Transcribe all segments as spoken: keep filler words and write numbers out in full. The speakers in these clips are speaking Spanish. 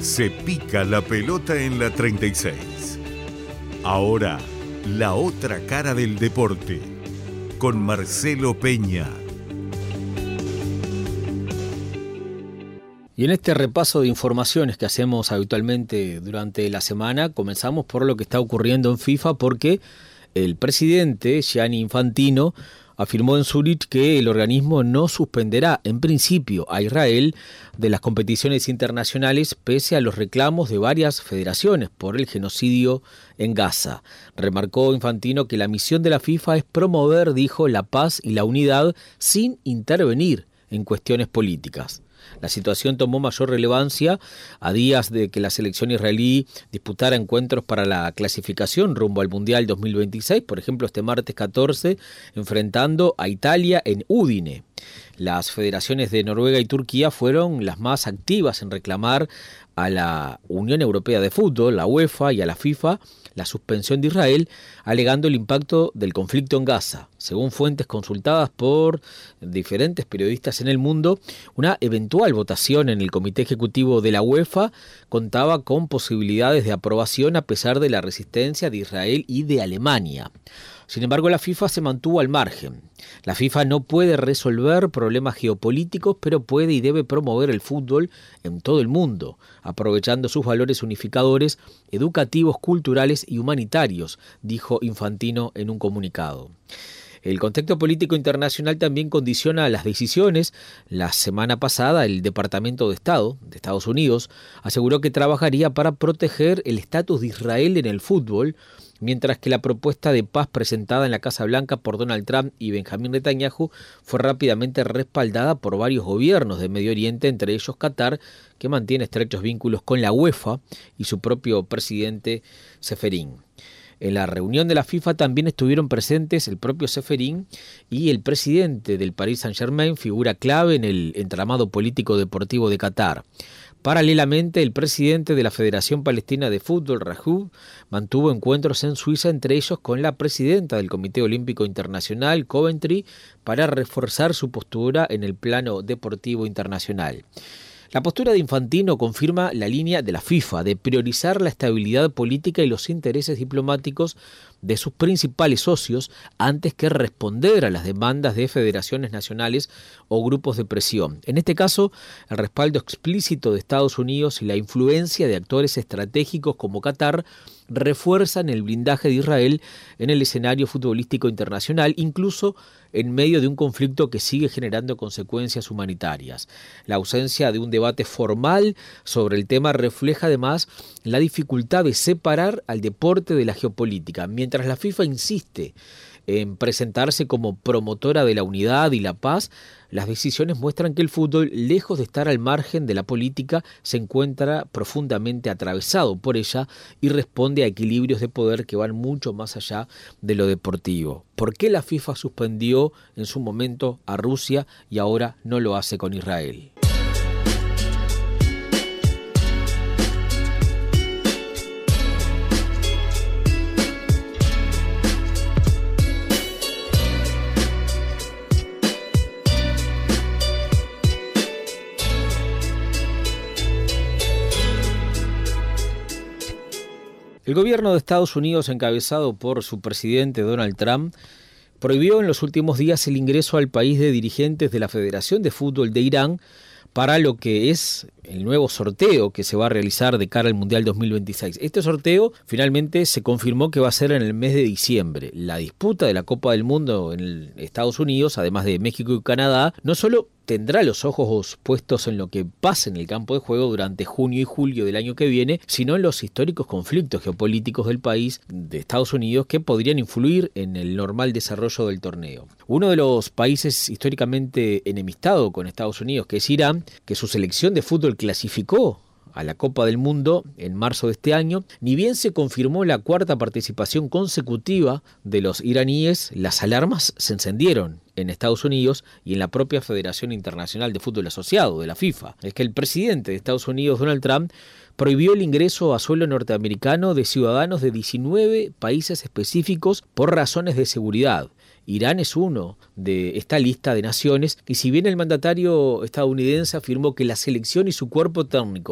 Se pica la pelota en la treinta y seis. Ahora, la otra cara del deporte, con Marcelo Peña. Y en este repaso de informaciones que hacemos habitualmente durante la semana, comenzamos por lo que está ocurriendo en FIFA, porque el presidente Gianni Infantino afirmó en Zúrich que el organismo no suspenderá en principio a Israel de las competiciones internacionales pese a los reclamos de varias federaciones por el genocidio en Gaza. Remarcó Infantino que la misión de la FIFA es promover, dijo, la paz y la unidad sin intervenir en cuestiones políticas. La situación tomó mayor relevancia a días de que la selección israelí disputara encuentros para la clasificación rumbo al Mundial dos mil veintiséis, por ejemplo este martes catorce, enfrentando a Italia en Udine. Las federaciones de Noruega y Turquía fueron las más activas en reclamar a la Unión Europea de Fútbol, la UEFA, y a la FIFA la suspensión de Israel, alegando el impacto del conflicto en Gaza. Según fuentes consultadas por diferentes periodistas en el mundo, una eventual votación en el Comité Ejecutivo de la UEFA contaba con posibilidades de aprobación a pesar de la resistencia de Israel y de Alemania. Sin embargo, la FIFA se mantuvo al margen. La FIFA no puede resolver problemas geopolíticos, pero puede y debe promover el fútbol en todo el mundo, aprovechando sus valores unificadores, educativos, culturales y humanitarios, dijo Infantino en un comunicado. El contexto político internacional también condiciona las decisiones. La semana pasada, el Departamento de Estado de Estados Unidos aseguró que trabajaría para proteger el estatus de Israel en el fútbol, mientras que la propuesta de paz presentada en la Casa Blanca por Donald Trump y Benjamín Netanyahu fue rápidamente respaldada por varios gobiernos de Medio Oriente, entre ellos Qatar, que mantiene estrechos vínculos con la UEFA, y su propio presidente Seferín. En la reunión de la FIFA también estuvieron presentes el propio Seferín y el presidente del Paris Saint-Germain, figura clave en el entramado político deportivo de Qatar. Paralelamente, el presidente de la Federación Palestina de Fútbol, Rajoub, mantuvo encuentros en Suiza, entre ellos con la presidenta del Comité Olímpico Internacional, Coventry, para reforzar su postura en el plano deportivo internacional. La postura de Infantino confirma la línea de la FIFA de priorizar la estabilidad política y los intereses diplomáticos de sus principales socios antes que responder a las demandas de federaciones nacionales o grupos de presión. En este caso, el respaldo explícito de Estados Unidos y la influencia de actores estratégicos como Qatar refuerzan el blindaje de Israel en el escenario futbolístico internacional, incluso en medio de un conflicto que sigue generando consecuencias humanitarias. La ausencia de un debate formal sobre el tema refleja además la dificultad de separar al deporte de la geopolítica. Mientras la FIFA insiste en presentarse como promotora de la unidad y la paz, las decisiones muestran que el fútbol, lejos de estar al margen de la política, se encuentra profundamente atravesado por ella y responde a equilibrios de poder que van mucho más allá de lo deportivo. ¿Por qué la FIFA suspendió en su momento a Rusia y ahora no lo hace con Israel? El gobierno de Estados Unidos, encabezado por su presidente Donald Trump, prohibió en los últimos días el ingreso al país de dirigentes de la Federación de Fútbol de Irán para lo que es el nuevo sorteo que se va a realizar de cara al Mundial dos mil veintiséis. Este sorteo finalmente se confirmó que va a ser en el mes de diciembre. La disputa de la Copa del Mundo en Estados Unidos, además de México y Canadá, no solo tendrá los ojos puestos en lo que pasa en el campo de juego durante junio y julio del año que viene, sino en los históricos conflictos geopolíticos del país de Estados Unidos que podrían influir en el normal desarrollo del torneo. Uno de los países históricamente enemistado con Estados Unidos, que es Irán, que su selección de fútbol clasificó a la Copa del Mundo en marzo de este año, ni bien se confirmó la cuarta participación consecutiva de los iraníes, las alarmas se encendieron en Estados Unidos y en la propia Federación Internacional de Fútbol Asociado, de la FIFA. Es que el presidente de Estados Unidos, Donald Trump, prohibió el ingreso a suelo norteamericano de ciudadanos de diecinueve países específicos por razones de seguridad. Irán es uno de esta lista de naciones y si bien el mandatario estadounidense afirmó que la selección y su cuerpo técnico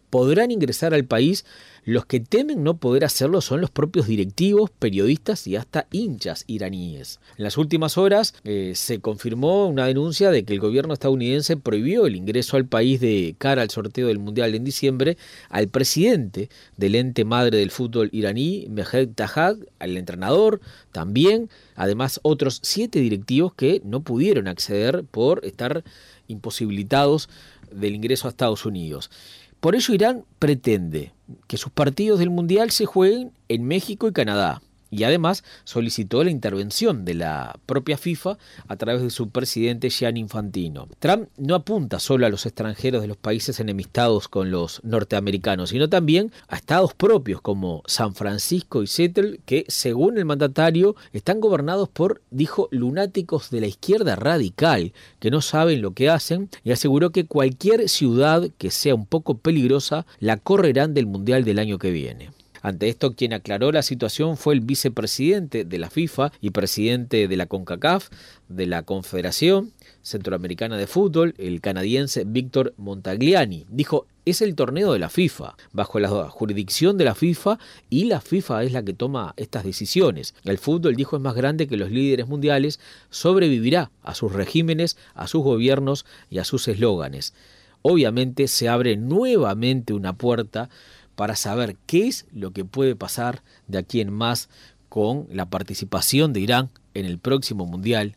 podrán ingresar al país. Los que temen no poder hacerlo son los propios directivos, periodistas y hasta hinchas iraníes. En las últimas horas eh, se confirmó una denuncia de que el gobierno estadounidense prohibió el ingreso al país de cara al sorteo del Mundial en diciembre al presidente del ente madre del fútbol iraní, Mehmet Tahad, al entrenador también, además otros siete directivos que no pudieron acceder por estar imposibilitados del ingreso a Estados Unidos. Por ello, Irán pretende que sus partidos del Mundial se jueguen en México y Canadá, y además solicitó la intervención de la propia FIFA a través de su presidente Gianni Infantino. Trump no apunta solo a los extranjeros de los países enemistados con los norteamericanos, sino también a estados propios como San Francisco y Seattle, que según el mandatario están gobernados por, dijo, lunáticos de la izquierda radical que no saben lo que hacen, y aseguró que cualquier ciudad que sea un poco peligrosa la correrán del Mundial del año que viene. Ante esto, quien aclaró la situación fue el vicepresidente de la FIFA y presidente de la CONCACAF, de la Confederación Centroamericana de Fútbol, el canadiense Víctor Montagliani. Dijo, es el torneo de la FIFA, bajo la jurisdicción de la FIFA, y la FIFA es la que toma estas decisiones. El fútbol, dijo, es más grande que los líderes mundiales, sobrevivirá a sus regímenes, a sus gobiernos y a sus eslóganes. Obviamente se abre nuevamente una puerta para saber qué es lo que puede pasar de aquí en más con la participación de Irán en el próximo Mundial.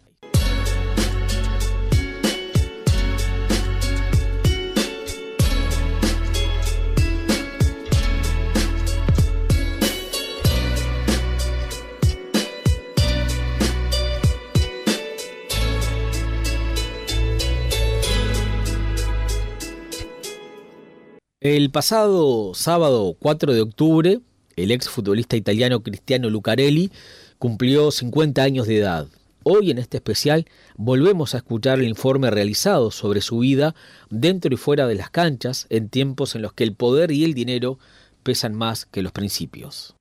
El pasado sábado cuatro de octubre, el exfutbolista italiano Cristiano Lucarelli cumplió cincuenta años de edad. Hoy en este especial volvemos a escuchar el informe realizado sobre su vida dentro y fuera de las canchas en tiempos en los que el poder y el dinero pesan más que los principios.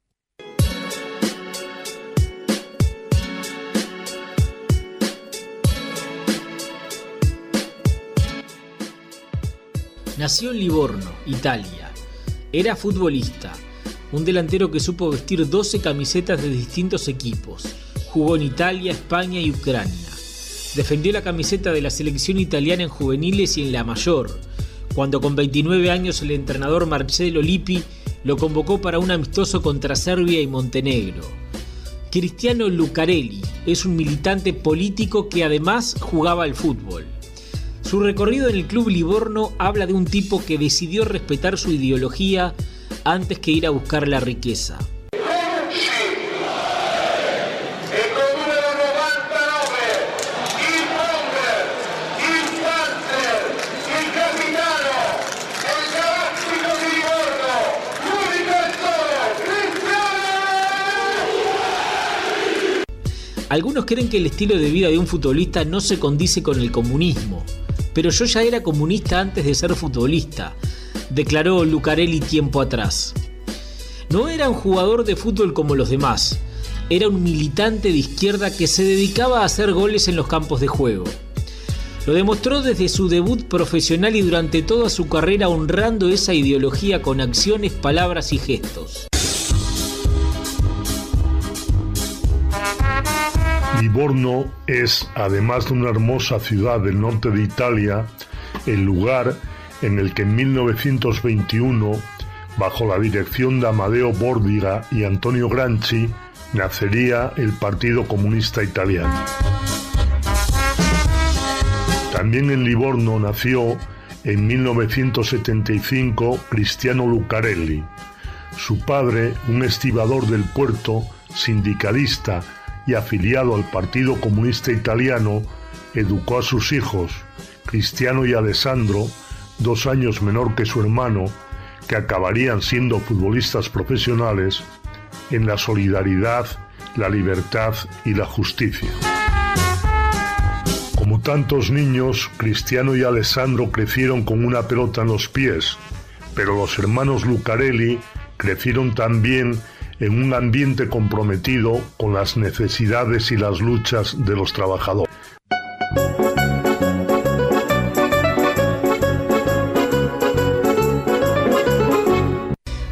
Nació en Livorno, Italia. Era futbolista, un delantero que supo vestir doce camisetas de distintos equipos. Jugó en Italia, España y Ucrania. Defendió la camiseta de la selección italiana en juveniles y en la mayor, cuando con veintinueve años el entrenador Marcello Lippi lo convocó para un amistoso contra Serbia y Montenegro. Cristiano Lucarelli es un militante político que además jugaba al fútbol. Su recorrido en el club Livorno habla de un tipo que decidió respetar su ideología antes que ir a buscar la riqueza. Algunos creen que el estilo de vida de un futbolista no se condice con el comunismo, pero yo ya era comunista antes de ser futbolista, declaró Lucarelli tiempo atrás. No era un jugador de fútbol como los demás, era un militante de izquierda que se dedicaba a hacer goles en los campos de juego. Lo demostró desde su debut profesional y durante toda su carrera, honrando esa ideología con acciones, palabras y gestos. Livorno es, además de una hermosa ciudad del norte de Italia, el lugar en el que en mil novecientos veintiuno, bajo la dirección de Amadeo Bordiga y Antonio Gramsci, nacería el Partido Comunista Italiano. También en Livorno nació en mil novecientos setenta y cinco Cristiano Lucarelli. Su padre, un estibador del puerto, sindicalista y afiliado al Partido Comunista Italiano, educó a sus hijos, Cristiano y Alessandro, dos años menor que su hermano, que acabarían siendo futbolistas profesionales, en la solidaridad, la libertad y la justicia. Como tantos niños, Cristiano y Alessandro crecieron con una pelota en los pies, pero los hermanos Lucarelli crecieron también en un ambiente comprometido con las necesidades y las luchas de los trabajadores.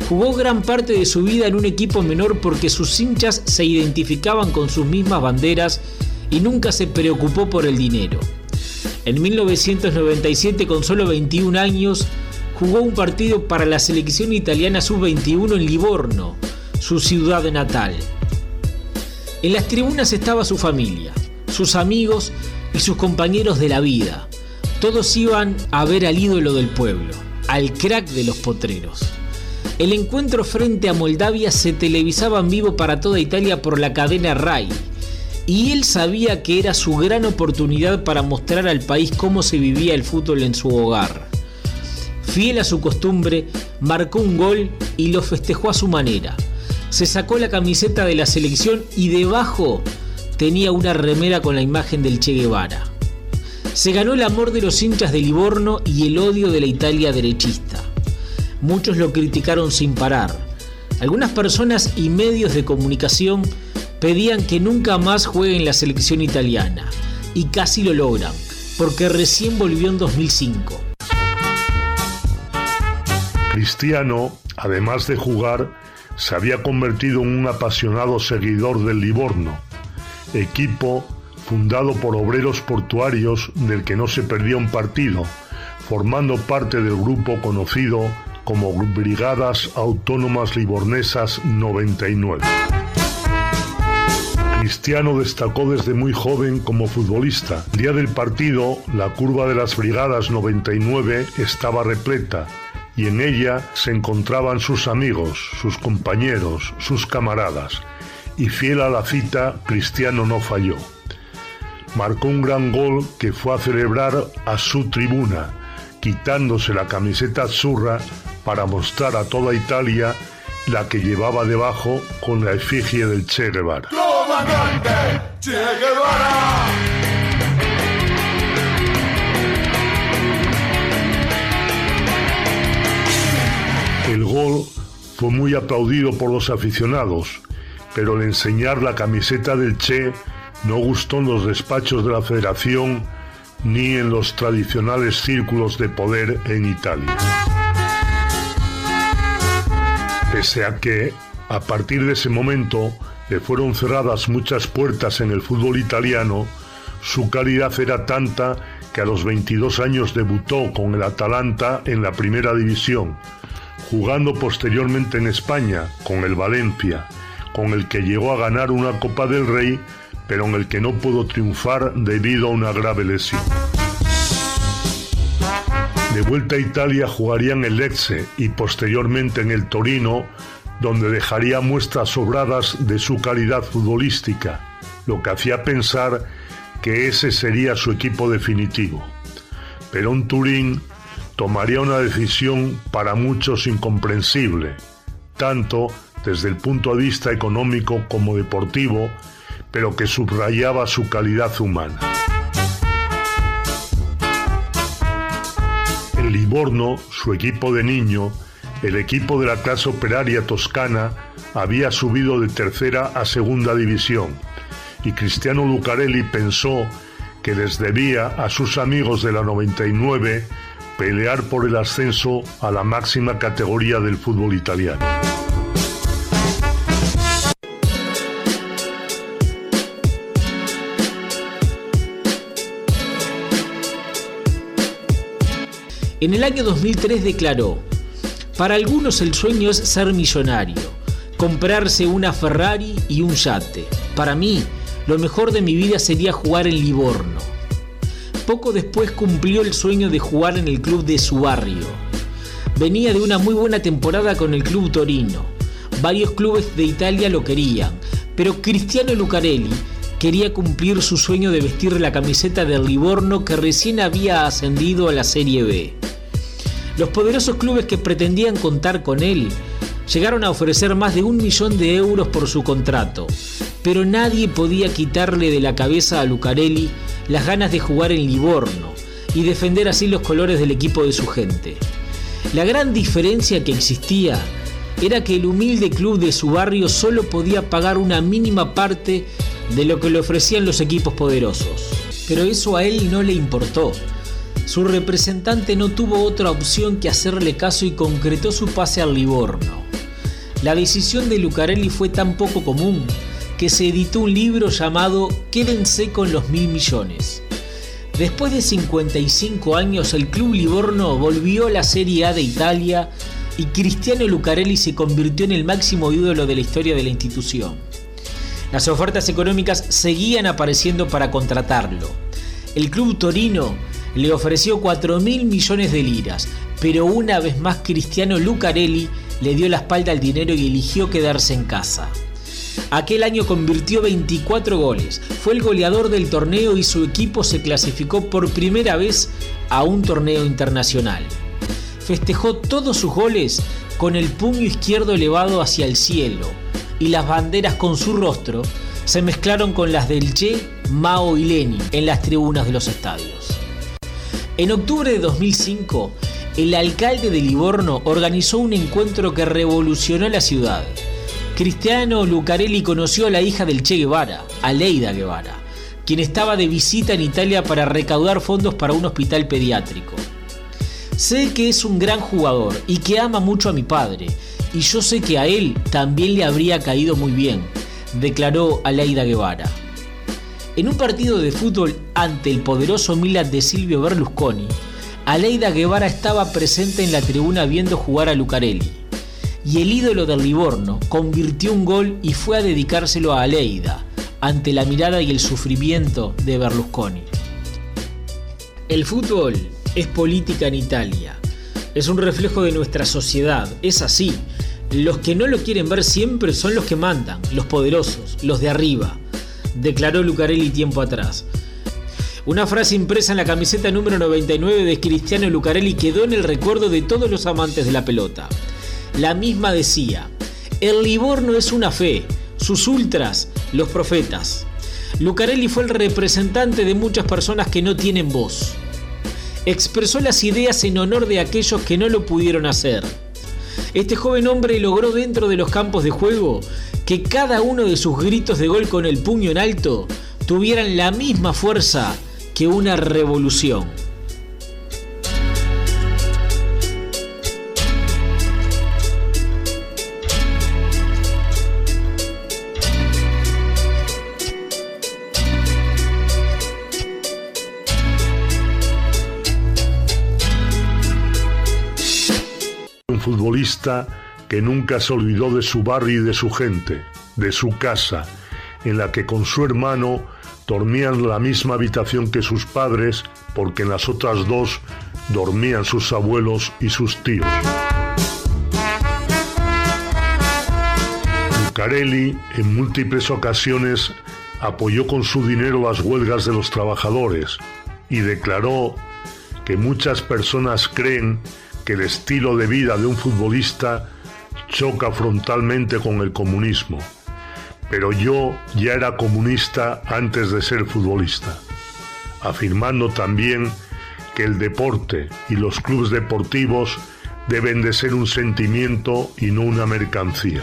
Jugó gran parte de su vida en un equipo menor porque sus hinchas se identificaban con sus mismas banderas y nunca se preocupó por el dinero. En mil novecientos noventa y siete, con solo veintiún años, jugó un partido para la selección italiana sub veintiuno en Livorno, su ciudad natal. En las tribunas estaba su familia, sus amigos y sus compañeros de la vida. Todos iban a ver al ídolo del pueblo, al crack de los potreros. El encuentro frente a Moldavia se televisaba en vivo para toda Italia por la cadena Rai, y él sabía que era su gran oportunidad para mostrar al país cómo se vivía el fútbol en su hogar. Fiel a su costumbre, marcó un gol y lo festejó a su manera. Se sacó la camiseta de la selección y debajo tenía una remera con la imagen del Che Guevara. Se ganó el amor de los hinchas de Livorno y el odio de la Italia derechista. Muchos lo criticaron sin parar. Algunas personas y medios de comunicación pedían que nunca más juegue en la selección italiana, y casi lo logran, porque recién volvió en dos mil cinco. Cristiano, además de jugar, se había convertido en un apasionado seguidor del Livorno, equipo fundado por obreros portuarios del que no se perdía un partido, formando parte del grupo conocido como Brigadas Autónomas Livornesas noventa y nueve. Cristiano destacó desde muy joven como futbolista. El día del partido, la curva de las Brigadas noventa y nueve estaba repleta y en ella se encontraban sus amigos, sus compañeros, sus camaradas. Y fiel a la cita, Cristiano no falló. Marcó un gran gol que fue a celebrar a su tribuna, quitándose la camiseta azzurra para mostrar a toda Italia la que llevaba debajo con la efigie del Che Guevara. ¡Comandante Che Guevara! El gol fue muy aplaudido por los aficionados, pero el enseñar la camiseta del Che no gustó en los despachos de la Federación ni en los tradicionales círculos de poder en Italia. Pese a que, a partir de ese momento, le fueron cerradas muchas puertas en el fútbol italiano, su calidad era tanta que a los veintidós años debutó con el Atalanta en la primera división, jugando posteriormente en España con el Valencia, con el que llegó a ganar una Copa del Rey, pero en el que no pudo triunfar debido a una grave lesión. De vuelta a Italia jugaría en el Lecce y posteriormente en el Torino, donde dejaría muestras sobradas de su calidad futbolística, lo que hacía pensar que ese sería su equipo definitivo. Pero en Turín tomaría una decisión para muchos incomprensible, tanto desde el punto de vista económico como deportivo, pero que subrayaba su calidad humana. En Livorno, su equipo de niño, el equipo de la clase operaria toscana, había subido de tercera a segunda división, y Cristiano Lucarelli pensó que les debía a sus amigos de la noventa y nueve pelear por el ascenso a la máxima categoría del fútbol italiano. En el año dos mil tres declaró: para algunos el sueño es ser millonario, comprarse una Ferrari y un yate. Para mí, lo mejor de mi vida sería jugar en Livorno. Poco después cumplió el sueño de jugar en el club de su barrio. Venía de una muy buena temporada con el club Torino. Varios clubes de Italia lo querían, pero Cristiano Lucarelli quería cumplir su sueño de vestir la camiseta del Livorno, que recién había ascendido a la Serie B. Los poderosos clubes que pretendían contar con él llegaron a ofrecer más de un millón de euros por su contrato, pero nadie podía quitarle de la cabeza a Lucarelli las ganas de jugar en Livorno y defender así los colores del equipo de su gente. La gran diferencia que existía era que el humilde club de su barrio solo podía pagar una mínima parte de lo que le ofrecían los equipos poderosos. Pero eso a él no le importó. Su representante no tuvo otra opción que hacerle caso y concretó su pase al Livorno. la decisión de Lucarelli fue tan poco común que se editó un libro llamado Quédense con los mil millones. Después de cincuenta y cinco años, el club Livorno volvió a la Serie A de Italia y Cristiano Lucarelli se convirtió en el máximo ídolo de la historia de la institución. Las ofertas económicas seguían apareciendo para contratarlo. El club torino le ofreció cuatro mil millones de liras, pero una vez más Cristiano Lucarelli le dio la espalda al dinero y eligió quedarse en casa. Aquel año convirtió veinticuatro goles, fue el goleador del torneo y su equipo se clasificó por primera vez a un torneo internacional. Festejó todos sus goles con el puño izquierdo elevado hacia el cielo, y las banderas con su rostro se mezclaron con las del Che, Mao y Lenin en las tribunas de los estadios. En octubre de dos mil cinco, el alcalde de Livorno organizó un encuentro que revolucionó la ciudad. Cristiano Lucarelli conoció a la hija del Che Guevara, Aleida Guevara, quien estaba de visita en Italia para recaudar fondos para un hospital pediátrico. Sé que es un gran jugador y que ama mucho a mi padre, y yo sé que a él también le habría caído muy bien, declaró Aleida Guevara. En un partido de fútbol ante el poderoso Milan de Silvio Berlusconi, Aleida Guevara estaba presente en la tribuna viendo jugar a Lucarelli, y el ídolo del Livorno convirtió un gol y fue a dedicárselo a Aleida, ante la mirada y el sufrimiento de Berlusconi. El fútbol es política en Italia, es un reflejo de nuestra sociedad, es así. Los que no lo quieren ver siempre son los que mandan, los poderosos, los de arriba, declaró Lucarelli tiempo atrás. Una frase impresa en la camiseta número noventa y nueve de Cristiano Lucarelli quedó en el recuerdo de todos los amantes de la pelota. La misma decía: el Livorno es una fe, sus ultras, los profetas. Lucarelli fue el representante de muchas personas que no tienen voz. Expresó las ideas en honor de aquellos que no lo pudieron hacer. Este joven hombre logró dentro de los campos de juego que cada uno de sus gritos de gol con el puño en alto tuvieran la misma fuerza que una revolución. Futbolista que nunca se olvidó de su barrio y de su gente, de su casa, en la que con su hermano dormían en la misma habitación que sus padres, porque en las otras dos dormían sus abuelos y sus tíos. Lucarelli en múltiples ocasiones apoyó con su dinero las huelgas de los trabajadores y declaró que muchas personas creen que el estilo de vida de un futbolista choca frontalmente con el comunismo. Pero yo ya era comunista antes de ser futbolista, afirmando también que el deporte y los clubes deportivos deben de ser un sentimiento y no una mercancía.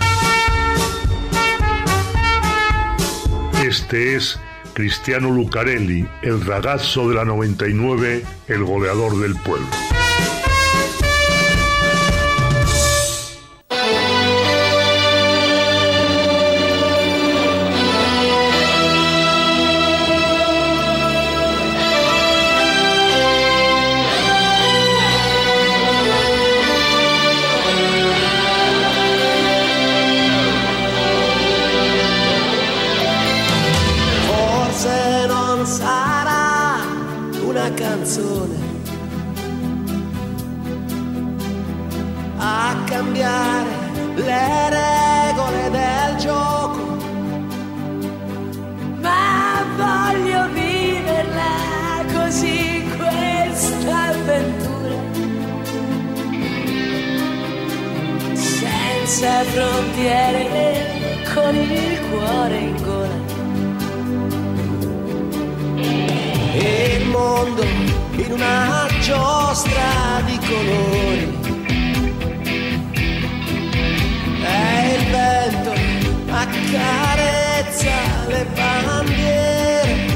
Este es Cristiano Lucarelli, el ragazzo de la noventa y nueve, el goleador del pueblo. Canzone a cambiare le regole del gioco, ma voglio viverla così questa avventura, senza frontiere, con il cuore in gola. Il mondo in una giostra di colori, e il vento accarezza le bandiere,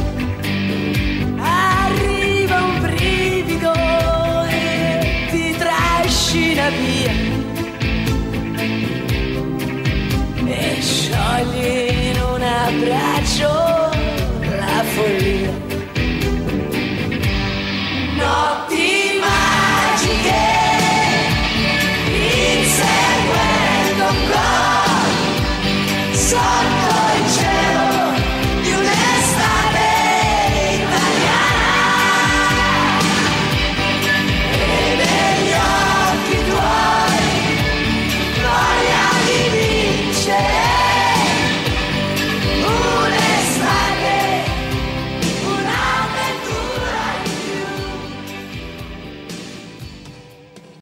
arriva un brivido e ti trascina via, ciò